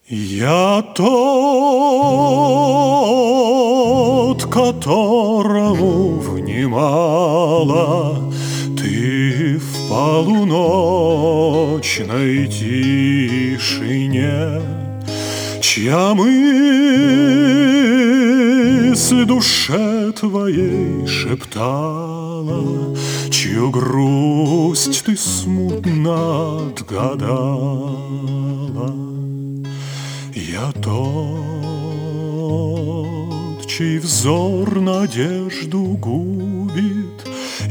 Я тот, которому внимала ты в полуночной тишине, чья мысль душе твоей шептала, чью грусть ты смутно отгадала. Я тот, чей взор надежду губит,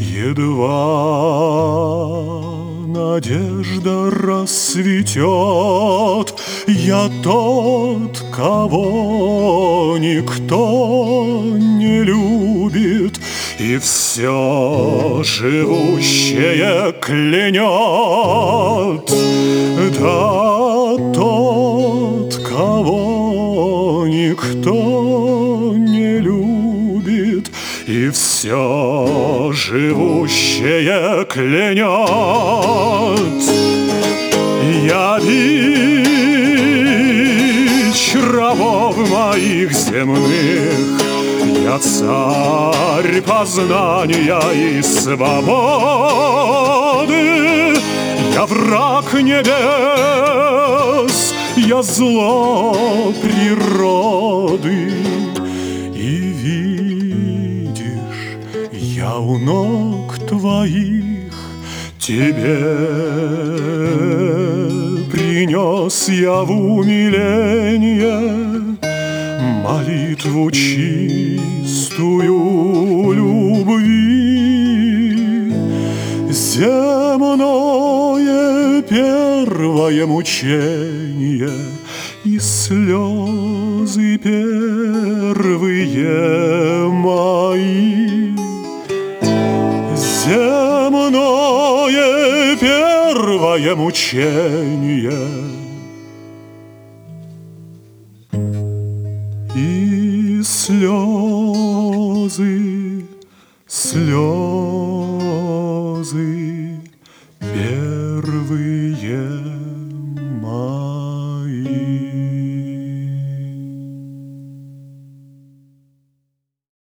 едва надежда расцветет. Я тот, кого никто не любит, и все живущее клянет. Да, тот, кого никто не любит, и все живущее клянет. Я бич рабов моих земных, я царь познания и свободы, я враг небес, я зло природы. И видишь, я у ног твоих, тебе принес я в умиление молитву чистую любви. Земное первое мучение и слезы первые мои. Земное первое мучение и слезы, слезы первые.